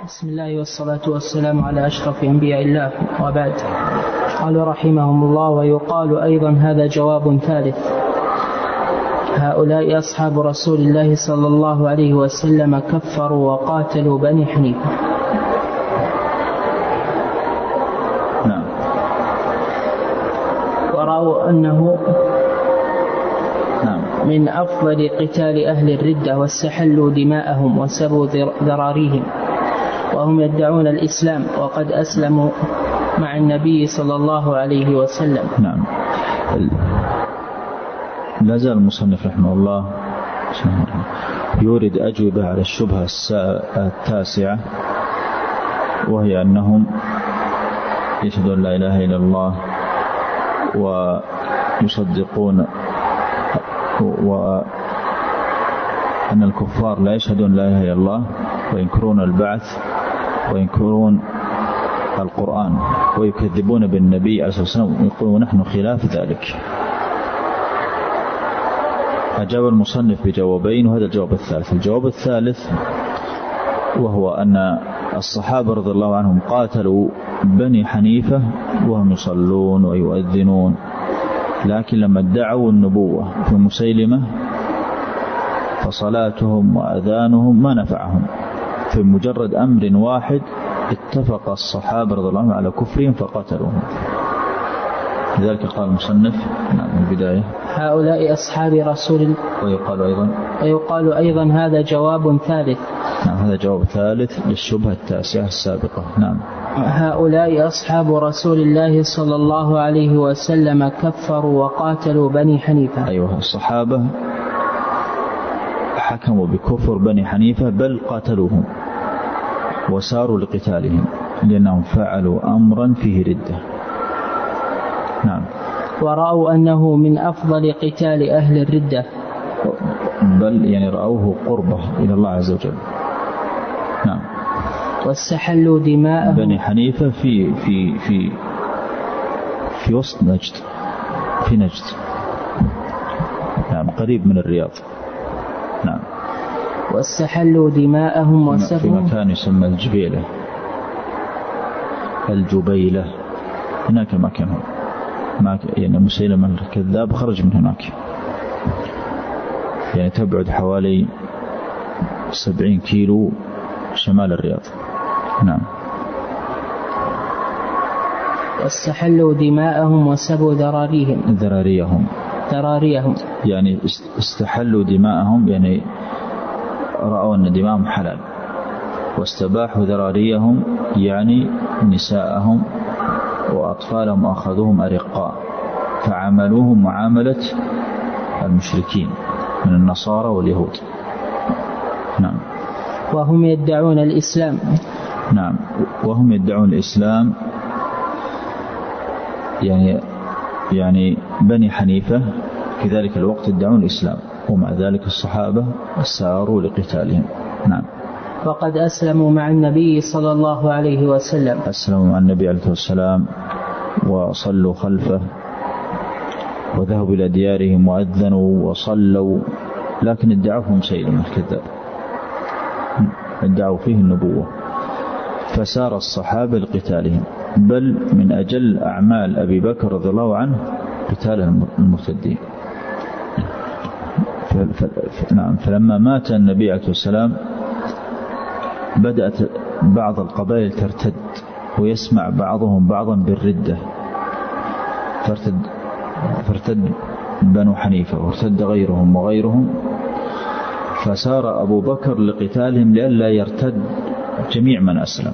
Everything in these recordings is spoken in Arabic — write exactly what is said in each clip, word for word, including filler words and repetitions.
بسم الله والصلاة والسلام على أشرف أنبياء الله وبعد. قال رحمهم الله: ويقال أيضا هذا جواب ثالث: هؤلاء أصحاب رسول الله صلى الله عليه وسلم كفروا وقاتلوا بني حنيفة. نعم. ورأوا أنه نعم. من أفضل قتال أهل الردة، واستحلوا دماءهم وسبوا ذراريهم، وهم يدعون الإسلام وقد أسلموا مع النبي صلى الله عليه وسلم. نعم. لا زال المصنف رحمه الله يورد أجوبة على الشبهة التاسعة، وهي أنهم يشهدون لا إله إلا الله ويصدقون، وأن الكفار لا يشهدون لا إله إلا الله وينكرون البعث وينكرون القرآن ويكذبون بالنبي عليه الصلاة والسلام ويقولون نحن خلاف ذلك. أجاب المصنف بجوابين، وهذا الجواب الثالث. الجواب الثالث وهو أن الصحابة رضي الله عنهم قاتلوا بني حنيفة وهم يصلون ويؤذنون، لكن لما ادعوا النبوة في مسيلمة فصلاتهم وأذانهم ما نفعهم، في مجرد أمر واحد اتفق الصحابة رضي الله عنهم على كفرهم فقتلوهم. لذلك قال المصنف نعم من البداية: هؤلاء أصحاب رسول الله. ويقال أيضا ويقال أيضا هذا جواب ثالث. نعم، هذا جواب ثالث للشبهة التاسعة السابقة. نعم. هؤلاء أصحاب رسول الله صلى الله عليه وسلم كفروا وقاتلوا بني حنيفة. أيها الصحابة حكموا بكفر بني حنيفة، بل قاتلوهم وساروا لقتالهم لأنهم فعلوا أمرا فيه ردة. نعم. ورأوا أنه من أفضل قتال أهل الردة، بل يعني رأوه قربة إلى الله عز وجل. نعم. واستحلوا دماءهم. بني حنيفة في في في في وسط نجد، في نجد، نعم، قريب من الرياض. نعم. واستحلوا دماءهم وسبوا في مكان يسمى الجبيلة، الجبيلة، هناك مكانهم، يعني مسيلمة الكذاب خرج من هناك، يعني تبعد حوالي سبعين كيلو شمال الرياض. نعم. واستحلوا دماءهم وسبوا ذراريهم. ذراريهم ذراريهم يعني استحلوا دماءهم، يعني رأوا أن دماءهم حلال، واستباحوا ذراريهم يعني نساءهم وأطفالهم، أخذوهم أرقاء فعملوهم معاملة المشركين من النصارى واليهود. نعم. وهم يدعون الإسلام. نعم. وهم يدعون الإسلام، يعني يعني بني حنيفة في ذلك الوقت يدعون الإسلام، ومع ذلك الصحابة ساروا لقتالهم. نعم. وقد أسلموا مع النبي صلى الله عليه وسلم. أسلموا مع النبي عليه السلام وصلوا خلفه وذهبوا إلى ديارهم وأذنوا وصلوا، لكن ادعوهم مسيلمة الكذاب، ادعوا فيه النبوة، فسار الصحابة لقتالهم. بل من أجل أعمال أبي بكر رضي الله عنه قتال المرتدين. نعم. فلما مات النبي عليه السلام بدأت بعض القبائل ترتد، ويسمع بعضهم بعضا بالردة، فارتد فارتد بنو حنيفة وارتد غيرهم وغيرهم، فسار أبو بكر لقتالهم لئلا يرتد جميع من أسلم،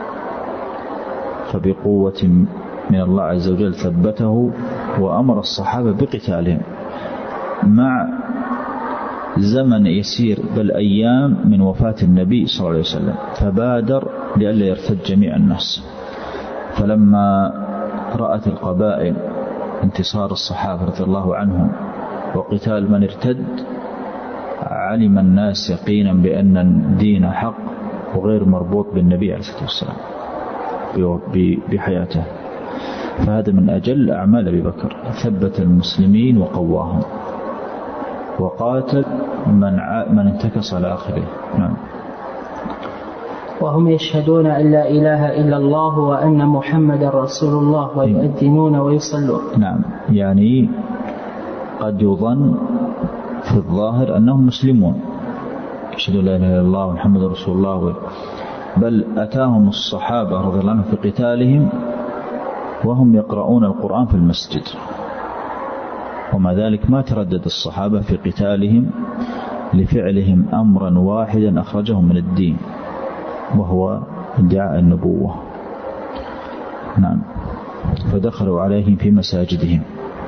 فبقوة من الله عز وجل ثبته وأمر الصحابة بقتالهم مع زمن يسير بل أيام من وفاة النبي صلى الله عليه وسلم، فبادر لئلا يرتد جميع الناس. فلما رأت القبائل انتصار الصحابة رضي الله عنهم وقتال من ارتد، علم الناس يقينا بأن الدين حق وغير مربوط بالنبي عليه الصلاة والسلام بحياته. فهذا من أجل أعمال أبي بكر، ثبت المسلمين وقواهم، وقاتل من من انتكس على آخره. نعم. وهم يشهدون أن لا إله إلا الله وأن محمد رسول الله ويؤذنون ويصلون. نعم، يعني قد يظن في الظاهر أنهم مسلمون يشهدون لا إله إلا الله ومحمد رسول الله، بل أتاهم الصحابة رضي الله عنهم في قتالهم وهم يقرؤون القرآن في المسجد، ومع ذلك ما تردد الصحابة في قتالهم لفعلهم أمرا واحدا أخرجهم من الدين وهو ادعاء النبوة. نعم، فدخلوا عليهم في مساجدهم،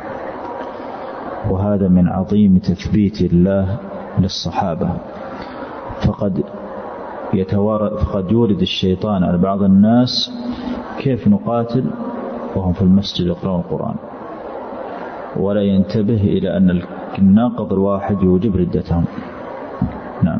وهذا من عظيم تثبيت الله للصحابة. فقد يتوارد فقد يورد الشيطان على بعض الناس كيف نقاتل وهم في المسجد يقرؤون القرآن، ولا ينتبه إلى أن الناقض الواحد يوجب ردتهم. نعم.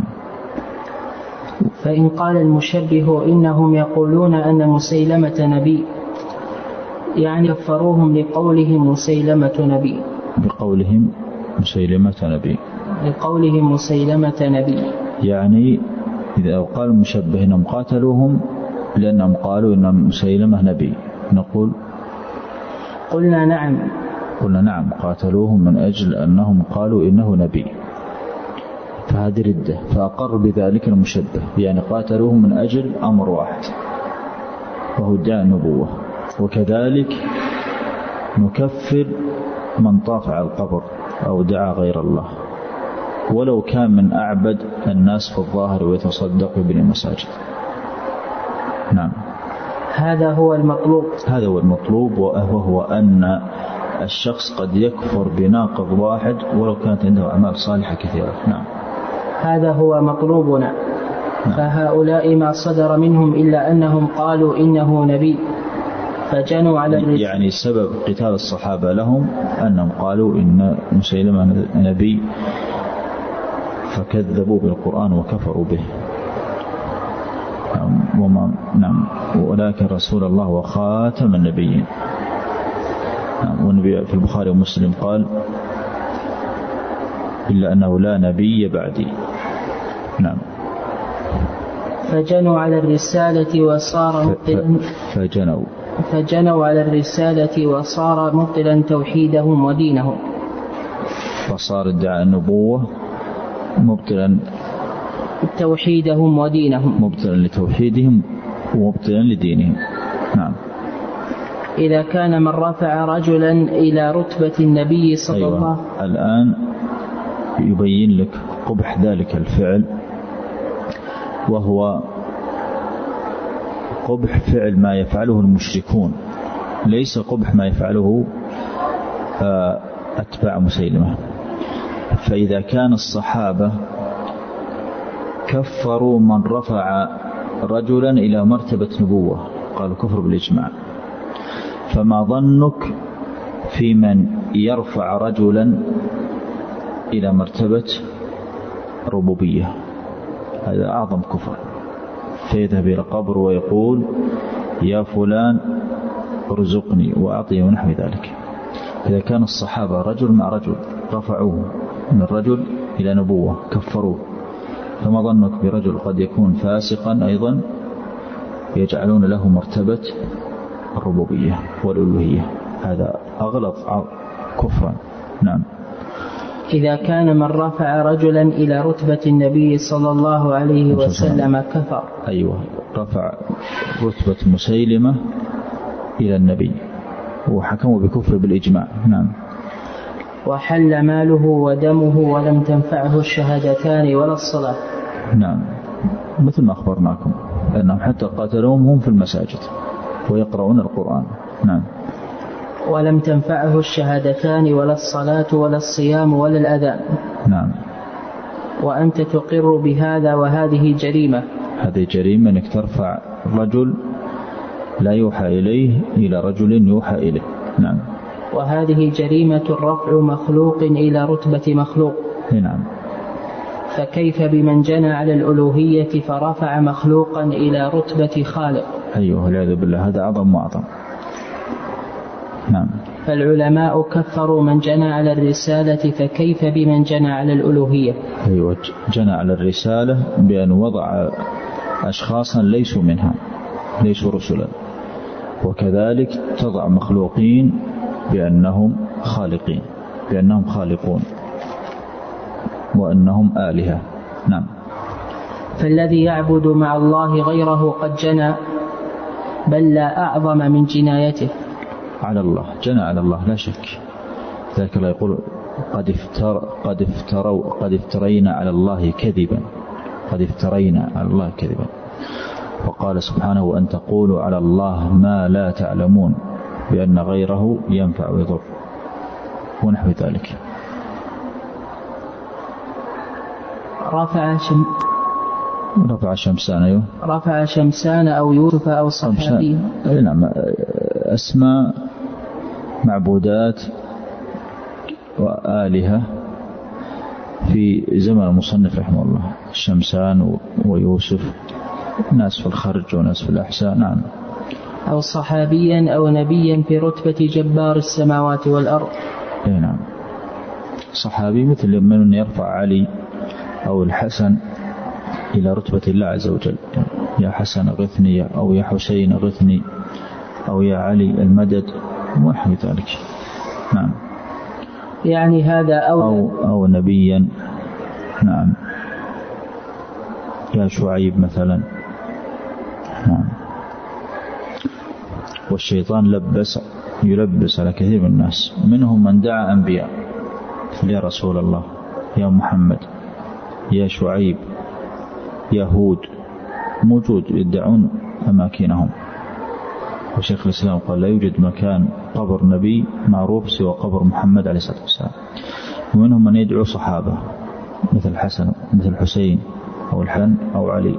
فإن قال المشبه إنهم يقولون أن مسيلمة نبي، يعني كفروهم لقولهم مسيلمة نبي، بقولهم مسيلمة نبي لقولهم مسيلمة نبي، يعني إذا قال المشبه إنهم قاتلوهم لأنهم قالوا إن مسيلمة نبي، نقول قلنا نعم قلنا نعم قاتلوهم من أجل أنهم قالوا إنه نبي، فهذه ردة، فأقر بذلك المشبه، يعني قاتلوهم من أجل أمر واحد وهو ادعاء النبوة. وكذلك نكفر من طاف على القبر أو دعا غير الله ولو كان من أعبد الناس في الظاهر ويتصدق بين المساجد. نعم، هذا هو المطلوب هذا هو المطلوب وهو أن الشخص قد يكفر بناقض واحد ولو كانت عنده أعمال صالحة كثيرة. نعم، هذا هو مطلوبنا. نعم. فهؤلاء ما صدر منهم إلا أنهم قالوا إنه نبي فجنوا على الرسالة، يعني سبب قتال الصحابة لهم أنهم قالوا إن مسيلمة نبي فكذبوا بالقرآن وكفروا به. وما نعم ولكن رسول الله وخاتم النبيين. نعم، والنبي في البخاري ومسلم قال إلا أنه لا نبي بعدي. نعم، فجنوا على الرسالة وصار مبطلا فجنوا فجنوا على الرسالة وصار مبطلا توحيدهم ودينهم، فصار ادعاء النبوة مبطلا توحيدهم ودينهم مبطلا لتوحيدهم ومبطلا لدينهم. نعم. إذا كان من رفع رجلا إلى رتبة النبي صلى أيوة. الله الآن يبين لك قبح ذلك الفعل، وهو قبح فعل ما يفعله المشركون، ليس قبح ما يفعله أتباع مسيلمة. فإذا كان الصحابة كفروا من رفع رجلا إلى مرتبة نبوة قالوا كفر بالإجماع، فما ظنك في من يرفع رجلا إلى مرتبة ربوبية؟ هذا أعظم كفر. فيذهب إلى قبر ويقول يا فلان ارزقني وأعطيه ونحو ذلك. إذا كان الصحابة رجل مع رجل رفعوه من رجل إلى نبوة كفروه، فما ظنك برجل قد يكون فاسقا أيضا يجعلون له مرتبة الربوبية والألوهية؟ هذا أغلظ كفرا. نعم. إذا كان من رفع رجلا إلى رتبة النبي صلى الله عليه وسلم كفر. أيوة، رفع رتبة مسيلمة إلى النبي وحكموا بكفر بالإجماع. نعم. وحل ماله ودمه ولم تنفعه الشهادتان ولا الصلاة. نعم، مثل ما أخبرناكم أنهم حتى قاتلوهم هم في المساجد ويقرؤون القرآن. نعم. ولم تنفعه الشهادتان ولا الصلاة ولا الصيام ولا الأذان. نعم. وأنت تقر بهذا وهذه جريمة. هذه جريمة أنك ترفع رجل لا يوحى إليه إلى رجل يوحى إليه. نعم. وهذه جريمة رفع مخلوق إلى رتبة مخلوق. نعم. فكيف بمن جنى على الألوهية فرفع مخلوقا إلى رتبة خالق؟ أيوه، والعياذ بالله، هذا أعظم وأعظم. نعم. فالعلماء كفروا من جنى على الرسالة، فكيف بمن جنى على الألوهية؟ أيوة، جنى على الرسالة بأن وضع أشخاصا ليسوا منها، ليسوا رسلا، وكذلك تضع مخلوقين بأنهم خالقين، بأنهم خالقون وأنهم آلهة. نعم. فالذي يعبد مع الله غيره قد جنى، بل لا أعظم من جنايته على الله، جنى على الله لا شك. ذلك الله يقول قد افتر قد افتروا قد افترينا على الله كذبا، قد افترينا على الله كذبا. وقال سبحانه وأن تقولوا على الله ما لا تعلمون، بأن غيره ينفع ويضر ونحو ذلك. رفع شم رفع شمسان أيوه رفع شمسان أو يوسف أو صحابي. نعم، أسماء معبودات وآلهة في زمن المصنف رحمه الله، شمسان ويوسف، ناس في الخرج وناس في الأحساء. نعم. أو صحابيا أو نبيا في رتبة جبار السماوات والأرض. نعم. صحابي مثل من يرفع علي أو الحسن إلى رتبة الله عز وجل، يا حسن أغثني، أو يا حسين أغثني، أو يا علي المدد ونحو ذلك. نعم. يعني هذا أو أو, أو نبيا. نعم. يا شعيب مثلا. نعم. والشيطان لبس يلبس على كثير من الناس، منهم من دعا أنبياء، يا رسول الله، يا محمد، يا شعيب، يهود، موجود يدعون أماكنهم. وشيخ الإسلام قال لا يوجد مكان قبر نبي معروف سوى قبر محمد عليه الصلاة والسلام. ومنهم من يدعو صحابة مثل الحسن مثل الحسين أو الحسن أو علي.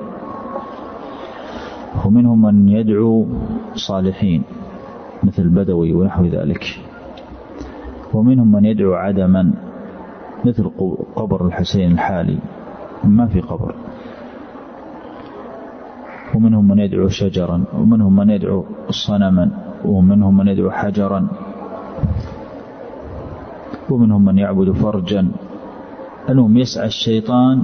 ومنهم من يدعو صالحين مثل البدوي ونحو ذلك. ومنهم من يدعو عدما مثل قبر الحسين الحالي، ما في قبر. ومنهم من يدعو شجرا، ومنهم من يدعو صنما، ومنهم من يدعو حجرا، ومنهم من يعبد فرجا. أنهم يسعى الشيطان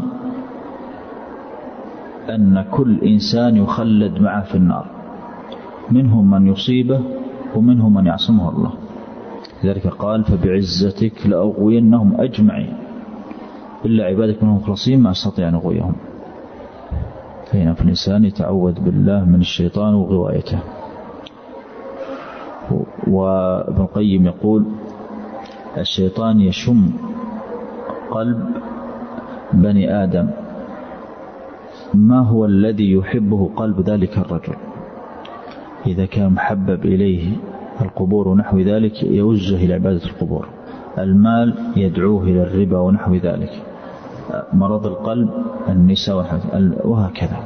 أن كل إنسان يخلد معه في النار، منهم من يصيبه ومنهم من يعصمه الله. لذلك قال فبعزتك لأغوينهم أجمعين إلا عبادك منهم مخلصين ما أستطيع أن أغويهم. فهنا في الإنسان يتعوذ بالله من الشيطان وغوايته. وابن القيم يقول الشيطان يشم قلب بني آدم ما هو الذي يحبه قلب ذلك الرجل. إذا كان محبب إليه القبور ونحو ذلك يوجه إلى عبادة القبور، المال يدعوه إلى الربا ونحو ذلك، مرض القلب النساء وهكذا.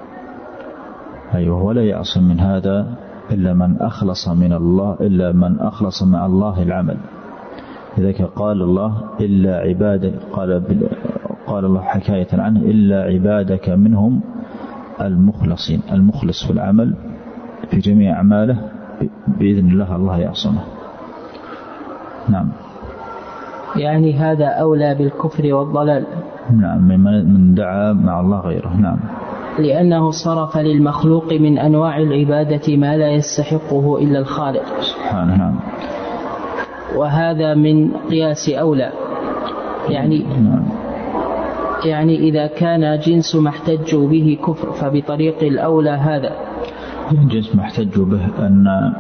أيوه. ولا يعصم من هذا إلا من أخلص من الله، إلا من أخلص مع الله العمل. لذلك قال الله إلا عبادك، قال, قال الله حكاية عنه إلا عبادك منهم المخلصين. المخلص في العمل في جميع أعماله بإذن الله الله يعصمه. نعم. يعني هذا أولى بالكفر والضلال. نعم، من دعا مع الله غيره. نعم. لأنه صرف للمخلوق من أنواع العبادة ما لا يستحقه إلا الخالق سبحانه. نعم. وهذا من قياس أولى. يعني نعم. يعني إذا كان جنس ما احتجوا به كفر فبطريق الأولى هذا جنس ما احتجوا به أن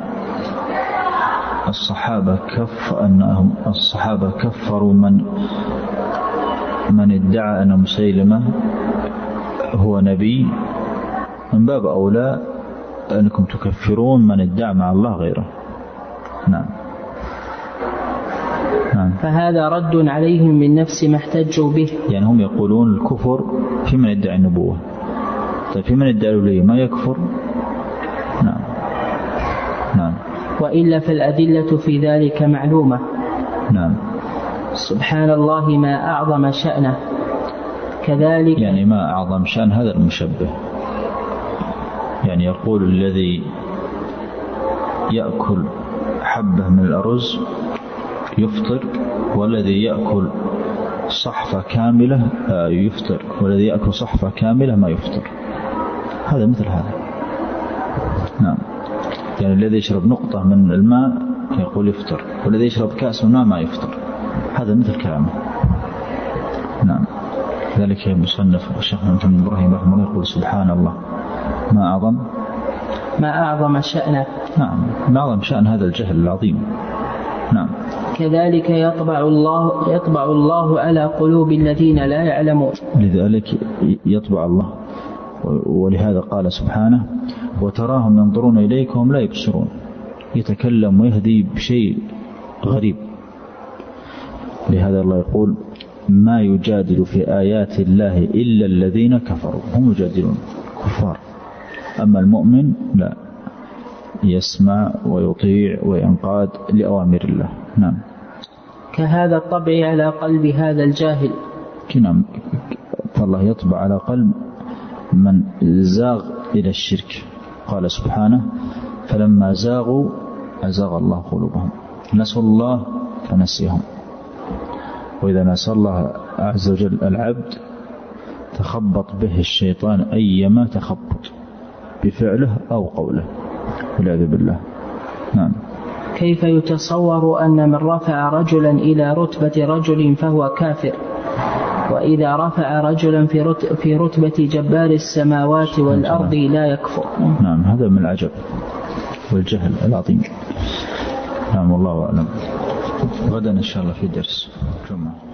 الصحابة كف أنهم الصحابة كفروا من من ادعى أن مسيلمة هو نبي، من باب أولى أنكم تكفرون من ادعى مع الله غيره. نعم. نعم. فهذا رد عليهم من نفس ما احتجوا به. يعني هم يقولون الكفر في من ادعى النبوة، طيب في من ادعى الولي ما يكفر. نعم. نعم. وإلا فالأدلة في ذلك معلومة. نعم. سبحان الله ما أعظم شأنه. كذلك يعني ما أعظم شأن هذا المشبه، يعني يقول الذي يأكل حبة من الأرز يفطر، والذي يأكل صحفة كاملة يفطر، والذي يأكل صحفة كاملة ما يفطر. هذا مثل هذا. نعم. يعني الذي يشرب نقطة من الماء يقول يفطر، والذي يشرب كأس من الماء ما يفطر، هذا مثل كلامه. نعم. ذلك مصنف الشيخ محمد بن إبراهيم رحمه الله يقول سبحان الله ما أعظم ما أعظم شأنه. نعم، ما أعظم شأن هذا الجهل العظيم. نعم. كذلك يطبع الله يطبع الله على قلوب الذين لا يعلمون. لذلك يطبع الله، ولهذا قال سبحانه وتراهم ينظرون إليك وهم لا يبصرون. يتكلم ويهدي بشيء غريب. لهذا الله يقول ما يجادل في آيات الله إلا الذين كفروا، هم يجادلون كفار. أما المؤمن لا، يسمع ويطيع وينقاد لأوامر الله. نعم. كهذا الطبع على قلب هذا الجاهل. نعم. فالله يطبع على قلب من زاغ إلى الشرك. قال سبحانه فلما زاغوا أزاغ الله قلوبهم، نسوا الله فنسيهم. وإذا نسى الله عز وجل العبد تخبط به الشيطان أيما تخبط بفعله أو قوله، والعياذ بالله. نعم. كيف يتصور أن من رفع رجلا إلى رتبة رجل فهو كافر، وإذا رفع رجلا في رتبة جبار السماوات والأرض لا يكفر؟ نعم. هذا من العجب والجهل العظيم. نعم. والله أعلم. غدا إن شاء الله في درس جمعة.